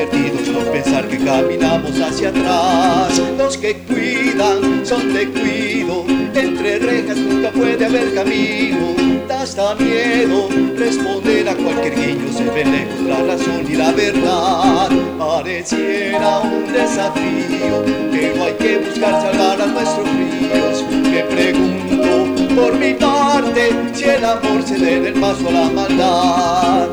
perdidos, no pensar que caminamos hacia atrás. Los que cuidan son de cuido, entre rejas nunca puede haber camino. Da hasta miedo responder a cualquier guiño, se ve lejos la razón y la verdad. Pareciera un desafío, pero hay que buscar salvar a nuestros ríos. Me pregunto por mi parte si el amor se debe el paso a la maldad.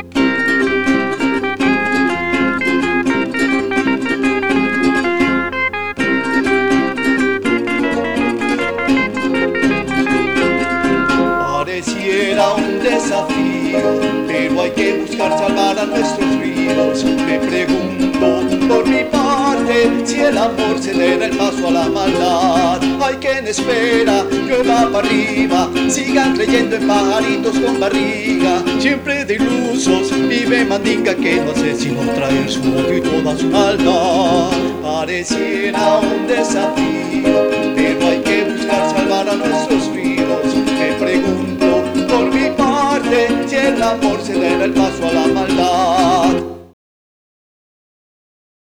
Pareciera un desafío, pero hay que buscar salvar a nuestros ríos. Me pregunto por mi parte si el amor se le da el paso a la maldad. Hay quien espera llueva para arriba, sigan creyendo en pajaritos con barriga. Siempre de ilusos vive mandinga que no hace sino traer su odio y toda su maldad. Pareciera un desafío, pero hay que buscar salvar a nuestros ríos. Me pregunto por mi parte si el amor se le da el paso a la maldad.